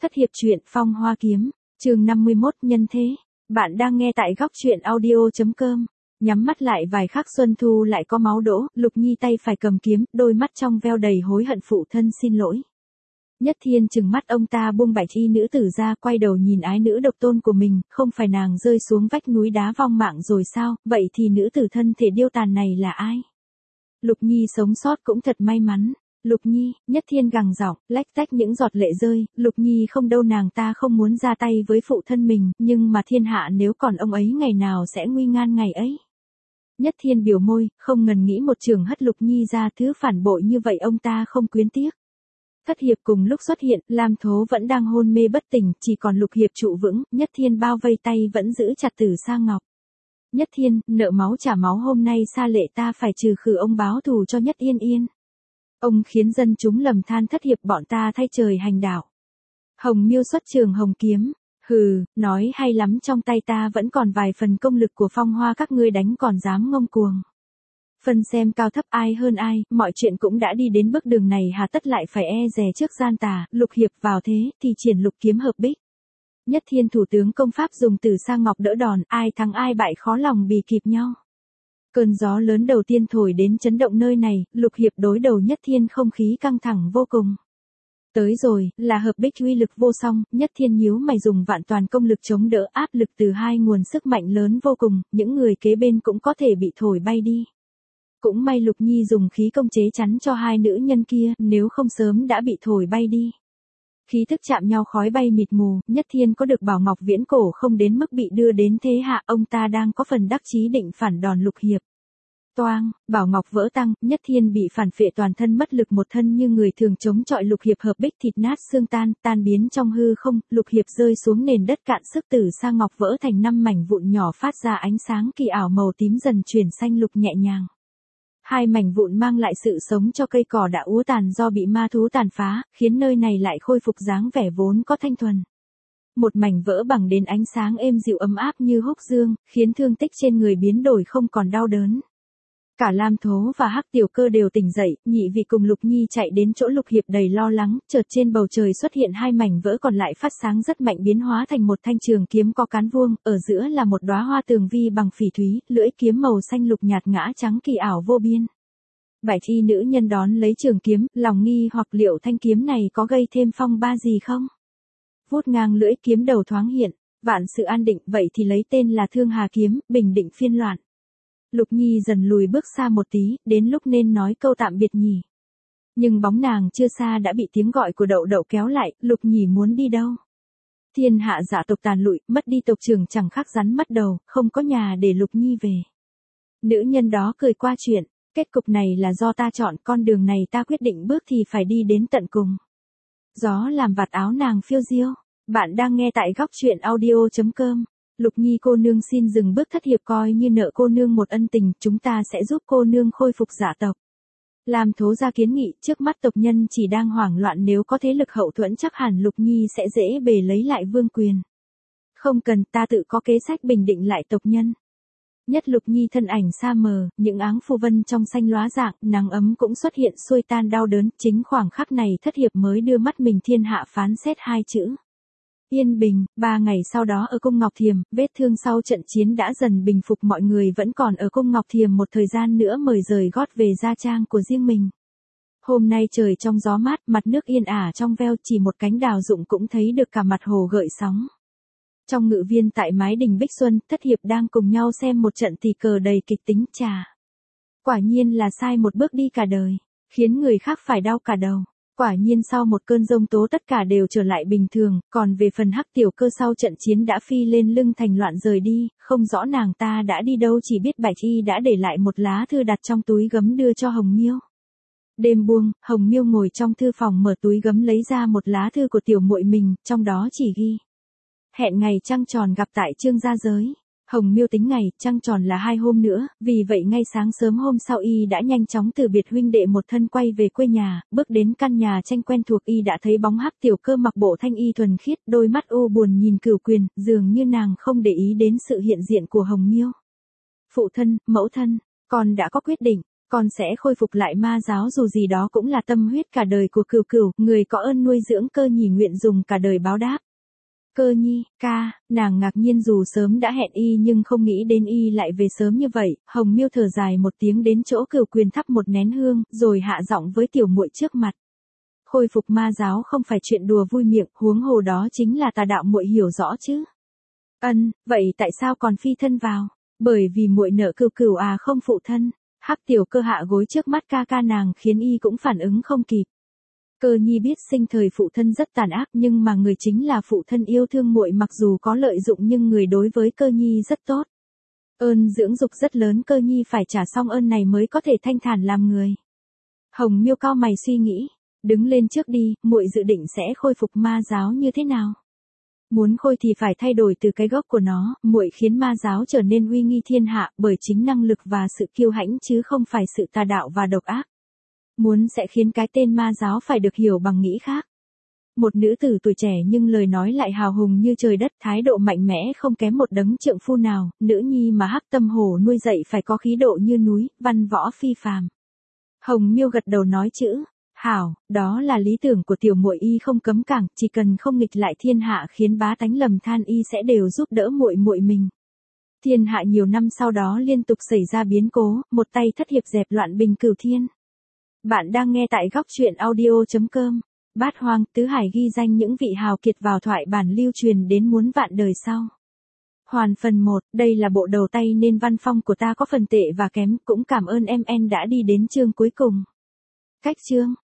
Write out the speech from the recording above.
Thất hiệp truyện Phong Hoa Kiếm, chương 51 nhân thế. Bạn đang nghe tại góc truyện audio.com. Nhắm mắt lại vài khắc xuân thu lại có máu đổ, Lục Nhi tay phải cầm kiếm, đôi mắt trong veo đầy hối hận phụ thân xin lỗi. Nhất Thiên trừng mắt ông ta buông bạch y nữ tử ra, quay đầu nhìn ái nữ độc tôn của mình, không phải nàng rơi xuống vách núi đá vong mạng rồi sao, vậy thì nữ tử thân thể điêu tàn này là ai? Lục Nhi sống sót cũng thật may mắn. Lục Nhi, Nhất Thiên gằn giọng, lách tách những giọt lệ rơi, Lục Nhi không đâu, nàng ta không muốn ra tay với phụ thân mình, nhưng mà thiên hạ nếu còn ông ấy ngày nào sẽ nguy ngan ngày ấy. Nhất Thiên biểu môi, không ngần nghĩ một trường hất Lục Nhi ra, thứ phản bội như vậy ông ta không quyến tiếc. Thất hiệp cùng lúc xuất hiện, Lam Thố vẫn đang hôn mê bất tỉnh, chỉ còn Lục hiệp trụ vững, Nhất Thiên bao vây tay vẫn giữ chặt Tử Sa Ngọc. Nhất Thiên, nợ máu trả máu, hôm nay Sa Lệ ta phải trừ khử ông báo thù cho Nhất Yên Yên. Ông khiến dân chúng lầm than thất hiệp bọn ta thay trời hành đạo. Hồng Miêu xuất trường hồng kiếm, hừ, nói hay lắm, trong tay ta vẫn còn vài phần công lực của Phong Hoa, các ngươi đánh còn dám ngông cuồng. Phân xem cao thấp ai hơn ai, mọi chuyện cũng đã đi đến bước đường này, hà tất lại phải e dè trước gian tà. Lục hiệp vào thế thì triển lục kiếm hợp bích. Nhất Thiên thủ tướng công pháp dùng Tử Sa Ngọc đỡ đòn, ai thắng ai bại khó lòng bì kịp nhau. Cơn gió lớn đầu tiên thổi đến chấn động nơi này, Lục hiệp đối đầu Nhất Thiên không khí căng thẳng vô cùng. Tới rồi, là hợp bích uy lực vô song, Nhất Thiên nhíu mày dùng vạn toàn công lực chống đỡ áp lực từ hai nguồn sức mạnh lớn vô cùng, những người kế bên cũng có thể bị thổi bay đi. Cũng may Lục Nhi dùng khí công chế chắn cho hai nữ nhân kia, nếu không sớm đã bị thổi bay đi. Khí thức chạm nhau khói bay mịt mù, Nhất Thiên có được bảo ngọc viễn cổ không đến mức bị đưa đến thế hạ, ông ta đang có phần đắc chí định phản đòn Lục hiệp. Toang, bảo ngọc vỡ tăng, Nhất Thiên bị phản phệ toàn thân mất lực, một thân như người thường chống chọi Lục hiệp hợp bích thịt nát xương tan, tan biến trong hư không, Lục hiệp rơi xuống nền đất cạn sức, Tử Sa Ngọc vỡ thành 5 mảnh vụn nhỏ phát ra ánh sáng kỳ ảo màu tím dần chuyển xanh lục nhẹ nhàng. Hai mảnh vụn mang lại sự sống cho cây cỏ đã úa tàn do bị ma thú tàn phá, khiến nơi này lại khôi phục dáng vẻ vốn có thanh thuần. Một mảnh vỡ bằng đến ánh sáng êm dịu ấm áp như húc dương, khiến thương tích trên người biến đổi không còn đau đớn. Cả Lam Thố và Hắc Tiểu Cơ đều tỉnh dậy, nhị vị cùng Lục Nhi chạy đến chỗ Lục hiệp đầy lo lắng, chợt trên bầu trời xuất hiện hai mảnh vỡ còn lại phát sáng rất mạnh, biến hóa thành một thanh trường kiếm có cán vuông, ở giữa là một đóa hoa tường vi bằng phỉ thúy, lưỡi kiếm màu xanh lục nhạt ngã trắng kỳ ảo vô biên. Bạch y nữ nhân đón lấy trường kiếm, lòng nghi hoặc liệu thanh kiếm này có gây thêm phong ba gì không? Vút ngang lưỡi kiếm đầu thoáng hiện, vạn sự an định, vậy thì lấy tên là Thương Hà kiếm, bình định phiên loạn. Lục Nhi dần lùi bước xa một tí, đến lúc nên nói câu tạm biệt nhỉ. Nhưng bóng nàng chưa xa đã bị tiếng gọi của Đậu Đậu kéo lại, Lục Nhi muốn đi đâu? Thiên hạ dạ tộc tàn lụi, mất đi tộc trưởng chẳng khác rắn mất đầu, không có nhà để Lục Nhi về. Nữ nhân đó cười qua chuyện, kết cục này là do ta chọn, con đường này ta quyết định bước thì phải đi đến tận cùng. Gió làm vạt áo nàng phiêu diêu. Bạn đang nghe tại góc truyện audio.com. Lục Nhi cô nương xin dừng bước, thất hiệp coi như nợ cô nương một ân tình, chúng ta sẽ giúp cô nương khôi phục dạ tộc. Lam Thố ra kiến nghị, trước mắt tộc nhân chỉ đang hoảng loạn, nếu có thế lực hậu thuẫn chắc hẳn Lục Nhi sẽ dễ bề lấy lại vương quyền. Không cần, ta tự có kế sách bình định lại tộc nhân. Nhất Lục Nhi thân ảnh xa mờ, những áng phù vân trong xanh lóa dạng, nắng ấm cũng xuất hiện xuôi tan đau đớn, chính khoảng khắc này thất hiệp mới đưa mắt mình thiên hạ phán xét hai chữ. Yên bình. 3 ngày sau đó ở cung Ngọc Thiềm, vết thương sau trận chiến đã dần bình phục, mọi người vẫn còn ở cung Ngọc Thiềm một thời gian nữa mời rời gót về gia trang của riêng mình. Hôm nay trời trong gió mát, mặt nước yên ả trong veo, chỉ một cánh đào rụng cũng thấy được cả mặt hồ gợn sóng. Trong ngự viên tại mái đình Bích Xuân, thất hiệp đang cùng nhau xem một trận tỳ cờ đầy kịch tính. Chà, quả nhiên là sai một bước đi cả đời, khiến người khác phải đau cả đầu. Quả nhiên sau một cơn giông tố tất cả đều trở lại bình thường, còn về phần Hắc Tiểu Cơ sau trận chiến đã phi lên lưng thành loạn rời đi, không rõ nàng ta đã đi đâu, chỉ biết Bạch Y đã để lại một lá thư đặt trong túi gấm đưa cho Hồng Miêu. Đêm buông, Hồng Miêu ngồi trong thư phòng mở túi gấm lấy ra một lá thư của tiểu muội mình, trong đó chỉ ghi: hẹn ngày trăng tròn gặp tại Trương gia giới. Hồng Miêu tính ngày trăng tròn là 2 hôm nữa, vì vậy ngay sáng sớm hôm sau y đã nhanh chóng từ biệt huynh đệ một thân quay về quê nhà, bước đến căn nhà tranh quen thuộc y đã thấy bóng Hắc Tiểu Cơ mặc bộ thanh y thuần khiết, đôi mắt u buồn nhìn Cửu Quyền, dường như nàng không để ý đến sự hiện diện của Hồng Miêu. Phụ thân, mẫu thân, con đã có quyết định, Con sẽ khôi phục lại ma giáo, dù gì đó cũng là tâm huyết cả đời của Cửu Cửu, người có ơn nuôi dưỡng Cơ Nhi nguyện dùng cả đời báo đáp. Cơ Nhi, ca, nàng ngạc nhiên dù sớm đã hẹn y nhưng không nghĩ đến y lại về sớm như vậy. Hồng Miêu thở dài một tiếng đến chỗ Cửu Quyền thắp một nén hương, rồi hạ giọng với tiểu muội trước mặt. Khôi phục ma giáo không phải chuyện đùa vui miệng, huống hồ đó chính là tà đạo, muội hiểu rõ chứ? Vậy tại sao còn phi thân vào? Bởi vì muội nợ Cửu Cửu à, không phụ thân. Hắc Tiểu Cơ hạ gối trước mắt ca ca nàng khiến y cũng phản ứng không kịp. Cơ Nhi biết sinh thời phụ thân rất tàn ác, nhưng mà người chính là phụ thân yêu thương muội, mặc dù có lợi dụng nhưng người đối với Cơ Nhi rất tốt. Ơn dưỡng dục rất lớn, Cơ Nhi phải trả xong ơn này mới có thể thanh thản làm người. Hồng Miêu cau mày suy nghĩ, đứng lên trước đi, muội dự định sẽ khôi phục ma giáo như thế nào? Muốn khôi thì phải thay đổi từ cái gốc của nó, muội khiến ma giáo trở nên uy nghi thiên hạ bởi chính năng lực và sự kiêu hãnh chứ không phải sự tà đạo và độc ác. Muốn sẽ khiến cái tên ma giáo phải được hiểu bằng nghĩ khác. Một nữ tử tuổi trẻ nhưng lời nói lại hào hùng như trời đất, thái độ mạnh mẽ không kém một đấng trượng phu nào, nữ nhi mà Hắc Tâm Hổ nuôi dạy phải có khí độ như núi, văn võ phi phàm. Hồng Miêu gật đầu nói chữ, hảo, đó là lý tưởng của tiểu muội, y không cấm cản, chỉ cần không nghịch lại thiên hạ khiến bá tánh lầm than, y sẽ đều giúp đỡ muội muội mình. Thiên hạ nhiều năm sau đó liên tục xảy ra biến cố, một tay thất hiệp dẹp loạn bình cửu thiên. Bạn đang nghe tại góc truyện audio.com. Bát Hoang, Tứ Hải ghi danh những vị hào kiệt vào thoại bản lưu truyền đến muôn vạn đời sau. Hoàn phần 1, đây là bộ đầu tay nên văn phong của ta có phần tệ và kém, cũng cảm ơn MN đã đi đến chương cuối cùng. Cách chương